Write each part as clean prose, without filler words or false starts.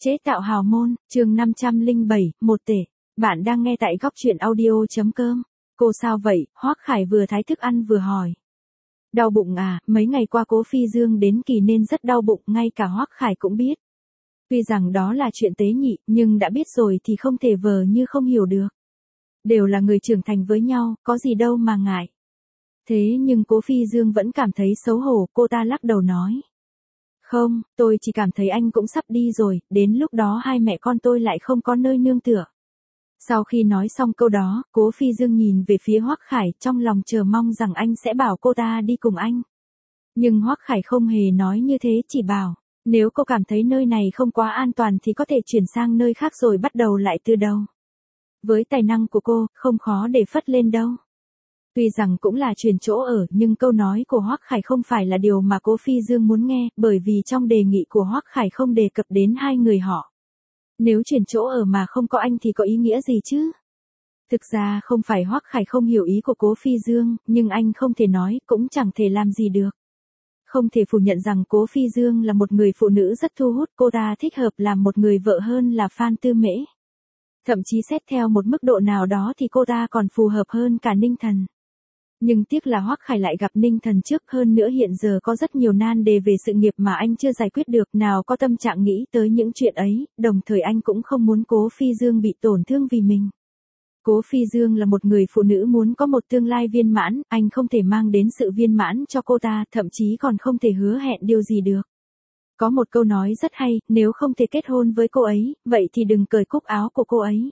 Chế tạo hào môn, chương 507, một tể. Bạn đang nghe tại góc truyện audio.com. Cô sao vậy? Hoắc Khải vừa thái thức ăn vừa hỏi. Đau bụng à, mấy ngày qua Cố Phi Dương đến kỳ nên rất đau bụng, ngay cả Hoắc Khải cũng biết. Tuy rằng đó là chuyện tế nhị, nhưng đã biết rồi thì không thể vờ như không hiểu được. Đều là người trưởng thành với nhau, có gì đâu mà ngại. Thế nhưng Cố Phi Dương vẫn cảm thấy xấu hổ, cô ta lắc đầu nói. Không, tôi chỉ cảm thấy anh cũng sắp đi rồi, đến lúc đó hai mẹ con tôi lại không có nơi nương tựa. Sau khi nói xong câu đó, Cố Phi Dương nhìn về phía Hoắc Khải, trong lòng chờ mong rằng anh sẽ bảo cô ta đi cùng anh. Nhưng Hoắc Khải không hề nói như thế, chỉ bảo, nếu cô cảm thấy nơi này không quá an toàn thì có thể chuyển sang nơi khác rồi bắt đầu lại từ đầu. Với tài năng của cô, không khó để phất lên đâu. Tuy rằng cũng là chuyển chỗ ở, nhưng câu nói của Hoắc Khải không phải là điều mà Cố Phi Dương muốn nghe, bởi vì trong đề nghị của Hoắc Khải không đề cập đến hai người họ. Nếu chuyển chỗ ở mà không có anh thì có ý nghĩa gì chứ? Thực ra không phải Hoắc Khải không hiểu ý của Cố Phi Dương, nhưng anh không thể nói, cũng chẳng thể làm gì được. Không thể phủ nhận rằng Cố Phi Dương là một người phụ nữ rất thu hút, cô ta thích hợp làm một người vợ hơn là Phan Tư Mễ. Thậm chí xét theo một mức độ nào đó thì cô ta còn phù hợp hơn cả Ninh Thần. Nhưng tiếc là Hoắc Khải lại gặp Ninh Thần trước, hơn nữa hiện giờ có rất nhiều nan đề về sự nghiệp mà anh chưa giải quyết được, nào có tâm trạng nghĩ tới những chuyện ấy, đồng thời anh cũng không muốn Cố Phi Dương bị tổn thương vì mình. Cố Phi Dương là một người phụ nữ muốn có một tương lai viên mãn, anh không thể mang đến sự viên mãn cho cô ta, thậm chí còn không thể hứa hẹn điều gì được. Có một câu nói rất hay, nếu không thể kết hôn với cô ấy, vậy thì đừng cởi cúc áo của cô ấy.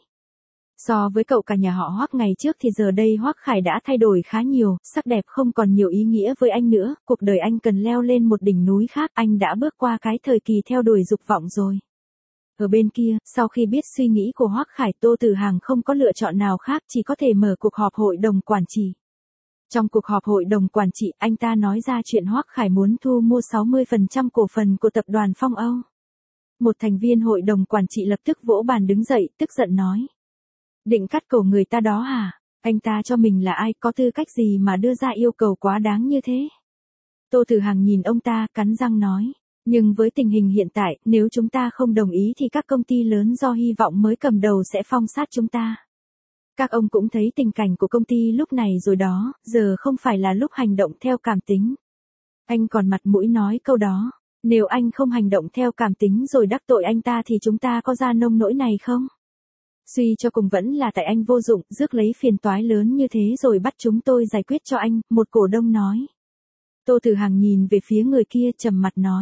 So với cậu cả nhà họ Hoắc ngày trước thì giờ đây Hoắc Khải đã thay đổi khá nhiều, sắc đẹp không còn nhiều ý nghĩa với anh nữa, cuộc đời anh cần leo lên một đỉnh núi khác, anh đã bước qua cái thời kỳ theo đuổi dục vọng rồi. Ở bên kia, sau khi biết suy nghĩ của Hoắc Khải, Tô Tử Hằng không có lựa chọn nào khác, chỉ có thể mở cuộc họp hội đồng quản trị. Trong cuộc họp hội đồng quản trị, anh ta nói ra chuyện Hoắc Khải muốn thu mua 60% cổ phần của tập đoàn Phong Âu. Một thành viên hội đồng quản trị lập tức vỗ bàn đứng dậy, tức giận nói. Định cắt cổ người ta đó hả? Anh ta cho mình là ai, có tư cách gì mà đưa ra yêu cầu quá đáng như thế? Tô Tử Hằng nhìn ông ta, cắn răng nói. Nhưng với tình hình hiện tại, nếu chúng ta không đồng ý thì các công ty lớn do Hy vọng mới cầm đầu sẽ phong sát chúng ta. Các ông cũng thấy tình cảnh của công ty lúc này rồi đó, giờ không phải là lúc hành động theo cảm tính. Anh còn mặt mũi nói câu đó. Nếu anh không hành động theo cảm tính rồi đắc tội anh ta thì chúng ta có ra nông nỗi này không? Suy cho cùng vẫn là tại anh vô dụng, rước lấy phiền toái lớn như thế rồi bắt chúng tôi giải quyết cho anh, một cổ đông nói. Tô Tử Hằng nhìn về phía người kia trầm mặt nói.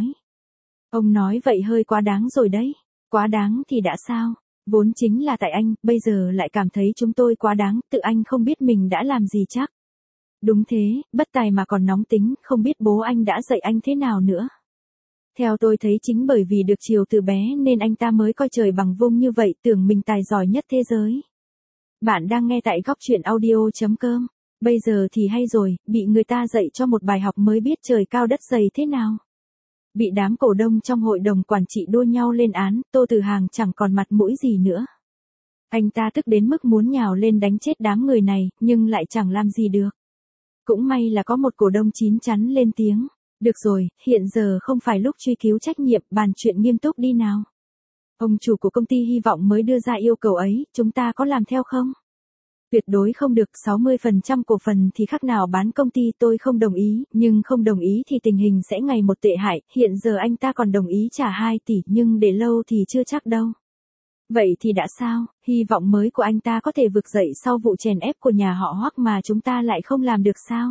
Ông nói vậy hơi quá đáng rồi đấy. Quá đáng thì đã sao? Vốn chính là tại anh, bây giờ lại cảm thấy chúng tôi quá đáng, tự anh không biết mình đã làm gì chắc. Đúng thế, bất tài mà còn nóng tính, không biết bố anh đã dạy anh thế nào nữa. Theo tôi thấy chính bởi vì được chiều từ bé nên anh ta mới coi trời bằng vung như vậy, tưởng mình tài giỏi nhất thế giới. Bạn đang nghe tại góc truyện audio.com. Bây giờ thì hay rồi, bị người ta dạy cho một bài học mới biết trời cao đất dày thế nào. Bị đám cổ đông trong hội đồng quản trị đua nhau lên án, Tô Tử Hằng chẳng còn mặt mũi gì nữa. Anh ta tức đến mức muốn nhào lên đánh chết đám người này, nhưng lại chẳng làm gì được. Cũng may là có một cổ đông chín chắn lên tiếng. Được rồi, hiện giờ không phải lúc truy cứu trách nhiệm, bàn chuyện nghiêm túc đi nào. Ông chủ của công ty Hy vọng mới đưa ra yêu cầu ấy, chúng ta có làm theo không? Tuyệt đối không được, 60% cổ phần thì khác nào bán công ty, tôi không đồng ý, nhưng không đồng ý thì tình hình sẽ ngày một tệ hại, hiện giờ anh ta còn đồng ý trả 2 tỷ, nhưng để lâu thì chưa chắc đâu. Vậy thì đã sao, hy vọng mới của anh ta có thể vực dậy sau vụ chèn ép của nhà họ Hoắc mà chúng ta lại không làm được sao?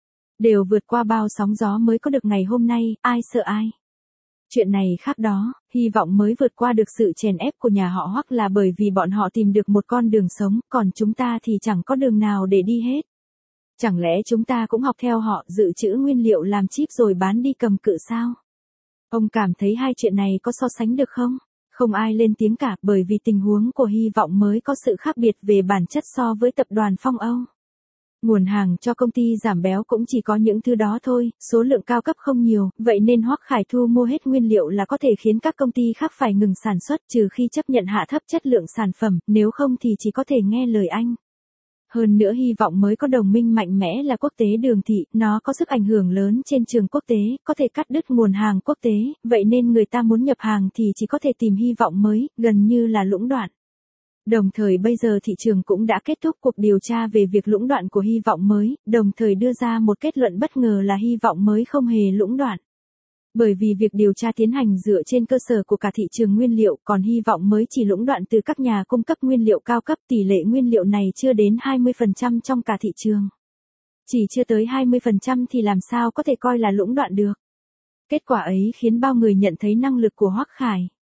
Đều vượt qua bao sóng gió mới có được ngày hôm nay, ai sợ ai. Chuyện này khác đó, Hy vọng mới vượt qua được sự chèn ép của nhà họ Hoắc là bởi vì bọn họ tìm được một con đường sống, còn chúng ta thì chẳng có đường nào để đi hết. Chẳng lẽ chúng ta cũng học theo họ, dự trữ nguyên liệu làm chip rồi bán đi cầm cự sao? Ông cảm thấy hai chuyện này có so sánh được không? Không ai lên tiếng cả, bởi vì tình huống của Hy vọng mới có sự khác biệt về bản chất so với tập đoàn Phong Âu. Nguồn hàng cho công ty giảm béo cũng chỉ có những thứ đó thôi, số lượng cao cấp không nhiều, vậy nên Hoắc Khải thu mua hết nguyên liệu là có thể khiến các công ty khác phải ngừng sản xuất, trừ khi chấp nhận hạ thấp chất lượng sản phẩm, nếu không thì chỉ có thể nghe lời anh. Hơn nữa hy vọng mới có đồng minh mạnh mẽ là quốc tế Đường Thị, nó có sức ảnh hưởng lớn trên trường quốc tế, có thể cắt đứt nguồn hàng quốc tế, vậy nên người ta muốn nhập hàng thì chỉ có thể tìm hy vọng mới, gần như là lũng đoạn. Đồng thời bây giờ thị trường cũng đã kết thúc cuộc điều tra về việc lũng đoạn của hy vọng mới, đồng thời đưa ra một kết luận bất ngờ là hy vọng mới không hề lũng đoạn. Bởi vì việc điều tra tiến hành dựa trên cơ sở của cả thị trường nguyên liệu, còn hy vọng mới chỉ lũng đoạn từ các nhà cung cấp nguyên liệu cao cấp, tỷ lệ nguyên liệu này chưa đến 20% trong cả thị trường. Chỉ chưa tới 20% thì làm sao có thể coi là lũng đoạn được. Kết quả ấy khiến bao người nhận thấy năng lực của Hoắc Khải.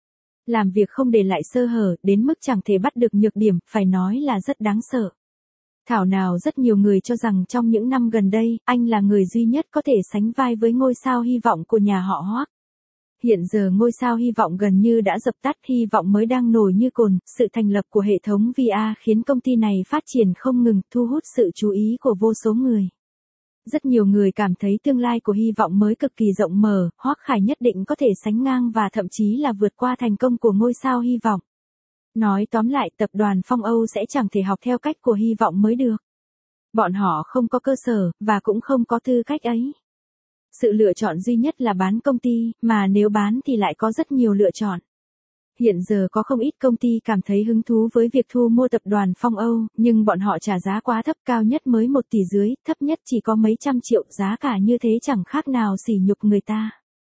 Làm việc không để lại sơ hở, đến mức chẳng thể bắt được nhược điểm, phải nói là rất đáng sợ. Thảo nào rất nhiều người cho rằng trong những năm gần đây, anh là người duy nhất có thể sánh vai với ngôi sao hy vọng của nhà họ Hoắc. Hiện giờ ngôi sao hy vọng gần như đã dập tắt, hy vọng mới đang nổi như cồn, sự thành lập của hệ thống VR khiến công ty này phát triển không ngừng, thu hút sự chú ý của vô số người. Rất nhiều người cảm thấy tương lai của hy vọng mới cực kỳ rộng mở, Hoắc Khải nhất định có thể sánh ngang và thậm chí là vượt qua thành công của ngôi sao hy vọng. Nói tóm lại, tập đoàn Phong Âu sẽ chẳng thể học theo cách của hy vọng mới được. Bọn họ không có cơ sở, và cũng không có tư cách ấy. Sự lựa chọn duy nhất là bán công ty, mà nếu bán thì lại có rất nhiều lựa chọn. Hiện giờ có không ít công ty cảm thấy hứng thú với việc thu mua tập đoàn Phong Âu, nhưng bọn họ trả giá quá thấp, cao nhất mới 1 tỷ dưới, thấp nhất chỉ có mấy trăm triệu, giá cả như thế chẳng khác nào sỉ nhục người ta.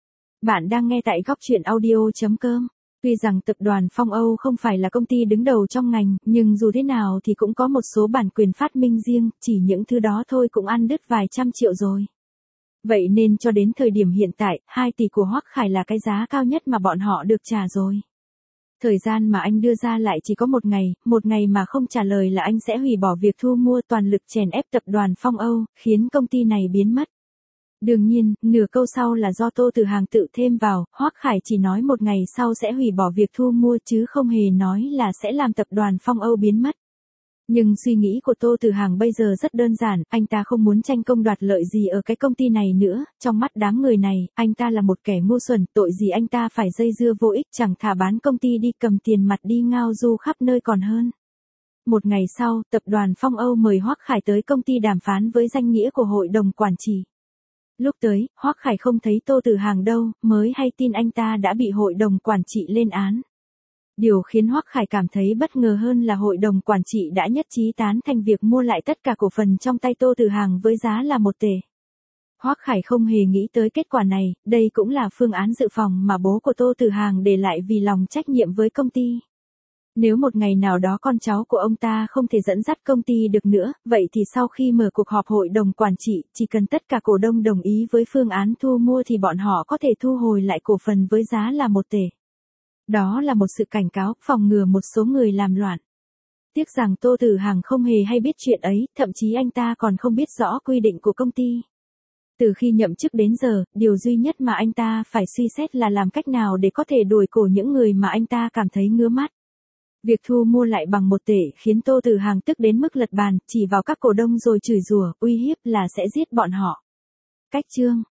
Bạn đang nghe tại góc truyện audio.com. Tuy rằng tập đoàn Phong Âu không phải là công ty đứng đầu trong ngành, nhưng dù thế nào thì cũng có một số bản quyền phát minh riêng, chỉ những thứ đó thôi cũng ăn đứt vài trăm triệu rồi. Vậy nên cho đến thời điểm hiện tại, 2 tỷ của Hoắc Khải là cái giá cao nhất mà bọn họ được trả rồi. Thời gian mà anh đưa ra lại chỉ có một ngày mà không trả lời là anh sẽ hủy bỏ việc thu mua, toàn lực chèn ép tập đoàn Phong Âu, khiến công ty này biến mất. Đương nhiên, nửa câu sau là do Tô Tử Hàng tự thêm vào, Hoắc Khải chỉ nói một ngày sau sẽ hủy bỏ việc thu mua chứ không hề nói là sẽ làm tập đoàn Phong Âu biến mất. Nhưng suy nghĩ của Tô Tử Hàng bây giờ rất đơn giản, anh ta không muốn tranh công đoạt lợi gì ở cái công ty này nữa, trong mắt đám người này, anh ta là một kẻ ngu xuẩn, tội gì anh ta phải dây dưa vô ích, chẳng thà bán công ty đi cầm tiền mặt đi ngao du khắp nơi còn hơn. Một ngày sau, tập đoàn Phong Âu mời Hoắc Khải tới công ty đàm phán với danh nghĩa của hội đồng quản trị. Lúc tới, Hoắc Khải không thấy Tô Tử Hàng đâu, mới hay tin anh ta đã bị hội đồng quản trị lên án. Điều khiến Hoắc Khải cảm thấy bất ngờ hơn là hội đồng quản trị đã nhất trí tán thành việc mua lại tất cả cổ phần trong tay Tô Tử Hàng với giá là 1 tỷ. Hoắc Khải không hề nghĩ tới kết quả này, đây cũng là phương án dự phòng mà bố của Tô Tử Hàng để lại vì lòng trách nhiệm với công ty. Nếu một ngày nào đó con cháu của ông ta không thể dẫn dắt công ty được nữa, vậy thì sau khi mở cuộc họp hội đồng quản trị, chỉ cần tất cả cổ đông đồng ý với phương án thu mua thì bọn họ có thể thu hồi lại cổ phần với giá là 1 tỷ. Đó là một sự cảnh cáo, phòng ngừa một số người làm loạn. Tiếc rằng Tô Tử Hàng không hề hay biết chuyện ấy, thậm chí anh ta còn không biết rõ quy định của công ty. Từ khi nhậm chức đến giờ, điều duy nhất mà anh ta phải suy xét là làm cách nào để có thể đuổi cổ những người mà anh ta cảm thấy ngứa mắt. Việc thu mua lại bằng 1 tỷ khiến Tô Tử Hàng tức đến mức lật bàn, chỉ vào các cổ đông rồi chửi rủa, uy hiếp là sẽ giết bọn họ. Cách chương